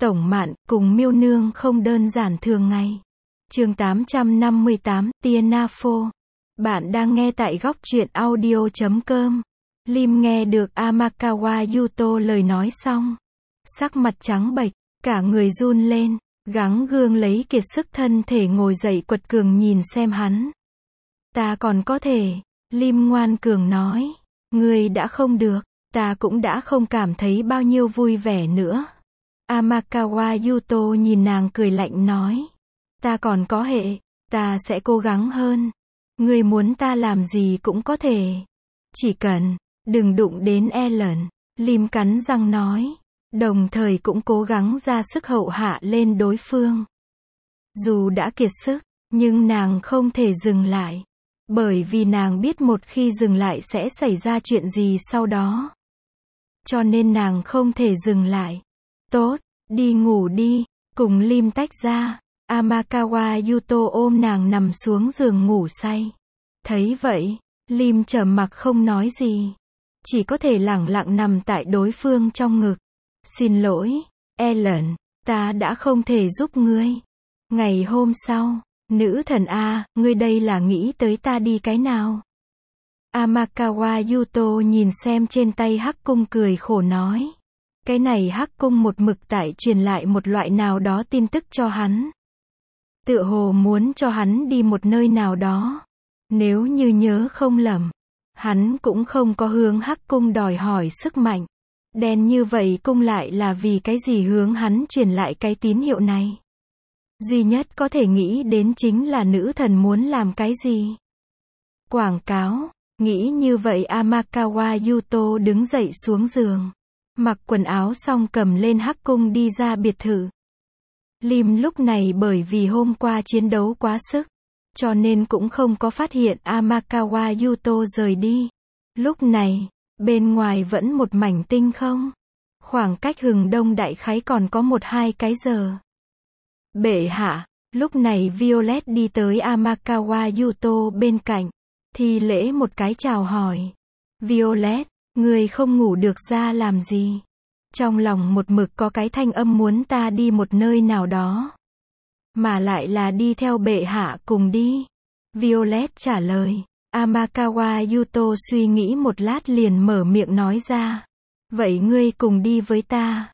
Tổng Mạn, cùng Miêu Nương không đơn giản thường ngày. Chương 858, Tia Nafo. Bạn đang nghe tại góc truyện audio.com. Lim nghe được Amakawa Yuto lời nói xong. Sắc mặt trắng bệch, cả người run lên, gắng gượng lấy kiệt sức thân thể ngồi dậy quật cường nhìn xem hắn. Ta còn có thể, Lim ngoan cường nói. Ngươi đã không được, ta cũng đã không cảm thấy bao nhiêu vui vẻ nữa. Amakawa Yuto nhìn nàng cười lạnh nói. Ta còn có hệ, ta sẽ cố gắng hơn. Ngươi muốn ta làm gì cũng có thể. Chỉ cần, đừng đụng đến Ellen, Lim cắn răng nói. Đồng thời cũng cố gắng ra sức hậu hạ lên đối phương. Dù đã kiệt sức, nhưng nàng không thể dừng lại. Bởi vì nàng biết một khi dừng lại sẽ xảy ra chuyện gì sau đó. Cho nên nàng không thể dừng lại. Tốt, đi ngủ đi, cùng Lim tách ra. Amakawa Yuto ôm nàng nằm xuống giường ngủ say. Thấy vậy, Lim trầm mặc không nói gì. Chỉ có thể lẳng lặng nằm tại đối phương trong ngực. Xin lỗi, Ellen, ta đã không thể giúp ngươi. Ngày hôm sau, nữ thần A, ngươi đây là nghĩ tới ta đi cái nào? Amakawa Yuto nhìn xem trên tay hắc cung cười khổ nói. Cái này hắc cung một mực tại truyền lại một loại nào đó tin tức cho hắn. Tựa hồ muốn cho hắn đi một nơi nào đó. Nếu như nhớ không lầm, hắn cũng không có hướng hắc cung đòi hỏi sức mạnh. Đen như vậy cung lại là vì cái gì hướng hắn truyền lại cái tín hiệu này? Duy nhất có thể nghĩ đến chính là nữ thần muốn làm cái gì? Quảng cáo. Nghĩ như vậy Amakawa Yuto đứng dậy xuống giường. Mặc quần áo xong cầm lên hắc cung đi ra biệt thự. Lim lúc này bởi vì hôm qua chiến đấu quá sức, cho nên cũng không có phát hiện Amakawa Yuto rời đi. Lúc này, bên ngoài vẫn một mảnh tinh không. Khoảng cách hừng đông đại khái còn có 1-2 cái giờ. Bệ hạ, lúc này Violet đi tới Amakawa Yuto bên cạnh. Thi lễ một cái chào hỏi. Violet, người không ngủ được ra làm gì? Trong lòng một mực có cái thanh âm muốn ta đi một nơi nào đó. Mà lại là đi theo bệ hạ cùng đi. Violet trả lời. Amakawa Yuto suy nghĩ một lát liền mở miệng nói ra. Vậy ngươi cùng đi với ta.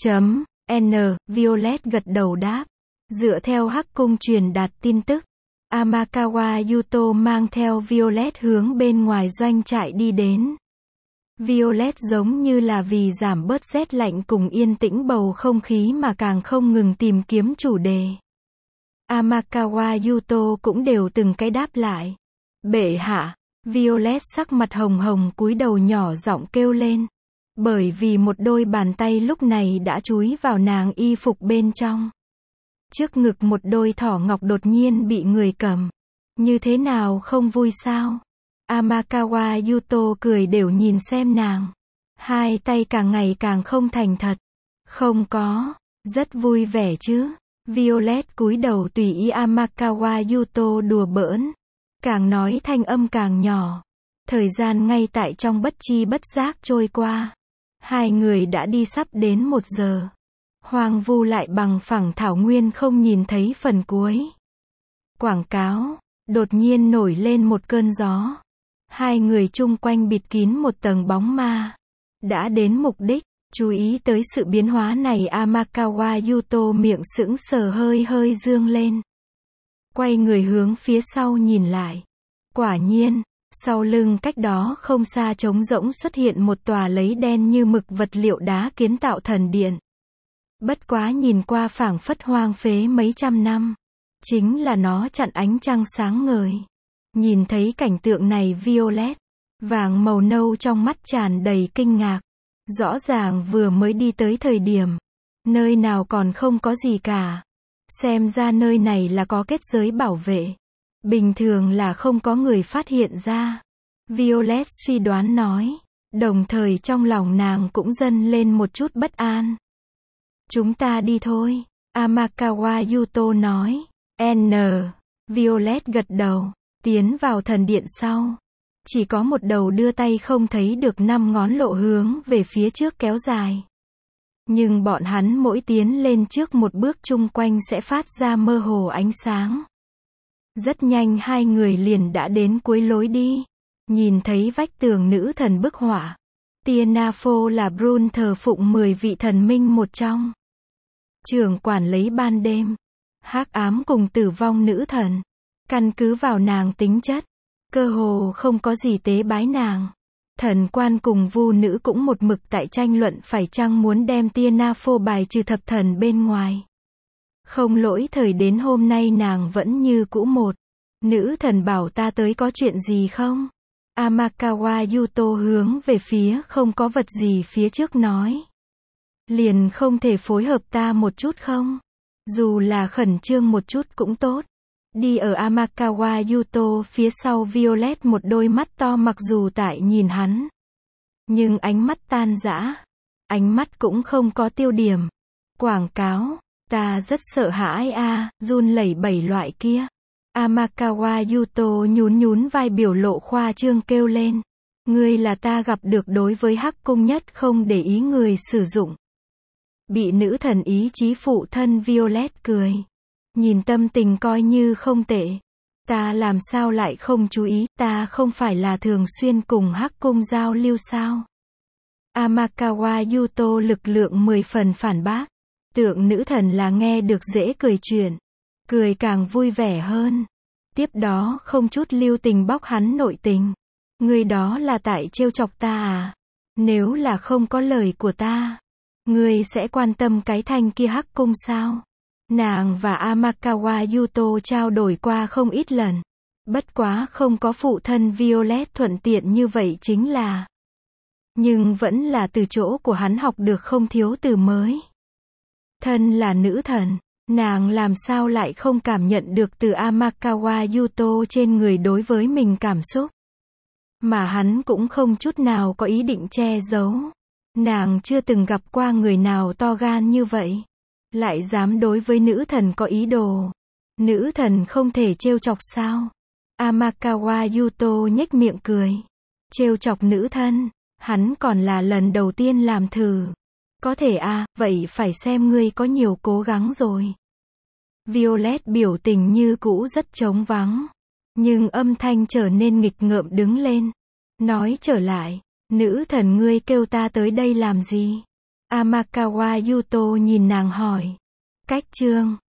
Violet gật đầu đáp. Dựa theo hắc cung truyền đạt tin tức. Amakawa Yuto mang theo Violet hướng bên ngoài doanh trại đi đến. Violet giống như là vì giảm bớt rét lạnh cùng yên tĩnh bầu không khí mà càng không ngừng tìm kiếm chủ đề. Amakawa Yuto cũng đều từng cái đáp lại. Bệ hạ, Violet sắc mặt hồng hồng cúi đầu nhỏ giọng kêu lên. Bởi vì một đôi bàn tay lúc này đã chúi vào nàng y phục bên trong. Trước ngực một đôi thỏ ngọc đột nhiên bị người cầm. Như thế nào không vui sao? Amakawa Yuto cười đều nhìn xem nàng. Hai tay càng ngày càng không thành thật. Không có, rất vui vẻ chứ. Violet cúi đầu tùy ý Amakawa Yuto đùa bỡn. Càng nói thanh âm càng nhỏ. Thời gian ngay tại trong bất chi bất giác trôi qua. Hai người đã đi sắp đến 1 giờ. Hoang vu lại bằng phẳng thảo nguyên không nhìn thấy phần cuối. Quảng cáo. Đột nhiên nổi lên một cơn gió. Hai người chung quanh bịt kín một tầng bóng ma. Đã đến mục đích. Chú ý tới sự biến hóa này Amakawa Yuto miệng sững sờ hơi hơi dương lên. Quay người hướng phía sau nhìn lại. Quả nhiên, sau lưng cách đó không xa trống rỗng xuất hiện một tòa lấy đen như mực vật liệu đá kiến tạo thần điện. Bất quá nhìn qua phảng phất hoang phế mấy trăm năm. Chính là nó chặn ánh trăng sáng ngời. Nhìn thấy cảnh tượng này Violet, vàng màu nâu trong mắt tràn đầy kinh ngạc. Rõ ràng vừa mới đi tới thời điểm, nơi nào còn không có gì cả. Xem ra nơi này là có kết giới bảo vệ. Bình thường là không có người phát hiện ra. Violet suy đoán nói. Đồng thời trong lòng nàng cũng dâng lên một chút bất an. Chúng ta đi thôi. Amakawa Yuto nói. Violet gật đầu. Tiến vào thần điện sau. Chỉ có một đầu đưa tay không thấy được 5 ngón lộ hướng về phía trước kéo dài. Nhưng bọn hắn mỗi tiến lên trước một bước chung quanh sẽ phát ra mơ hồ ánh sáng. Rất nhanh hai người liền đã đến cuối lối đi. Nhìn thấy vách tường nữ thần bức họa. Tiana Phô là Brun thờ phụng 10 vị thần minh một trong. Trưởng quản lấy ban đêm, hắc ám cùng tử vong nữ thần. Căn cứ vào nàng tính chất, cơ hồ không có gì tế bái nàng. Thần quan cùng vu nữ cũng một mực tại tranh luận phải chăng muốn đem Tiana Phô bài trừ thập thần bên ngoài. Không lỗi thời đến hôm nay nàng vẫn như cũ một. Nữ thần bảo ta tới có chuyện gì không? Amakawa Yuto hướng về phía không có vật gì phía trước nói. Liền không thể phối hợp ta một chút không? Dù là khẩn trương một chút cũng tốt. Đi ở Amakawa Yuto phía sau Violet một đôi mắt to mặc dù tại nhìn hắn. Nhưng ánh mắt tan rã. Ánh mắt cũng không có tiêu điểm. Quảng cáo, ta rất sợ hãi run lẩy bẩy loại kia. Amakawa Yuto nhún vai biểu lộ khoa trương kêu lên. Ngươi là ta gặp được đối với hắc cung nhất không để ý người sử dụng. Bị nữ thần ý chí phụ thân Violet cười. Nhìn tâm tình coi như không tệ. Ta làm sao lại không chú ý, ta không phải là thường xuyên cùng hắc cung giao lưu sao? Amakawa Yuto lực lượng 10 phần phản bác. Tượng nữ thần là nghe được dễ cười chuyện. Cười càng vui vẻ hơn. Tiếp đó không chút lưu tình bóc hắn nội tình. Ngươi đó là tại trêu chọc ta à? Nếu là không có lời của ta, ngươi sẽ quan tâm cái thanh kia hắc cung sao? Nàng và Amakawa Yuto trao đổi qua không ít lần. Bất quá không có phụ thân Violet thuận tiện như vậy chính là. Nhưng vẫn là từ chỗ của hắn học được không thiếu từ mới. Thân là nữ thần, nàng làm sao lại không cảm nhận được từ Amakawa Yuto trên người đối với mình cảm xúc. Mà hắn cũng không chút nào có ý định che giấu. Nàng chưa từng gặp qua người nào to gan như vậy. Lại dám đối với nữ thần có ý đồ. Nữ thần không thể trêu chọc sao? Amakawa Yuto nhếch miệng cười. Trêu chọc nữ thần, hắn còn là lần đầu tiên làm thử. Có thể vậy phải xem ngươi có nhiều cố gắng rồi. Violet biểu tình như cũ rất trống vắng. Nhưng âm thanh trở nên nghịch ngợm đứng lên. Nói trở lại, nữ thần ngươi kêu ta tới đây làm gì? Amakawa Yuto nhìn nàng hỏi. Cách chương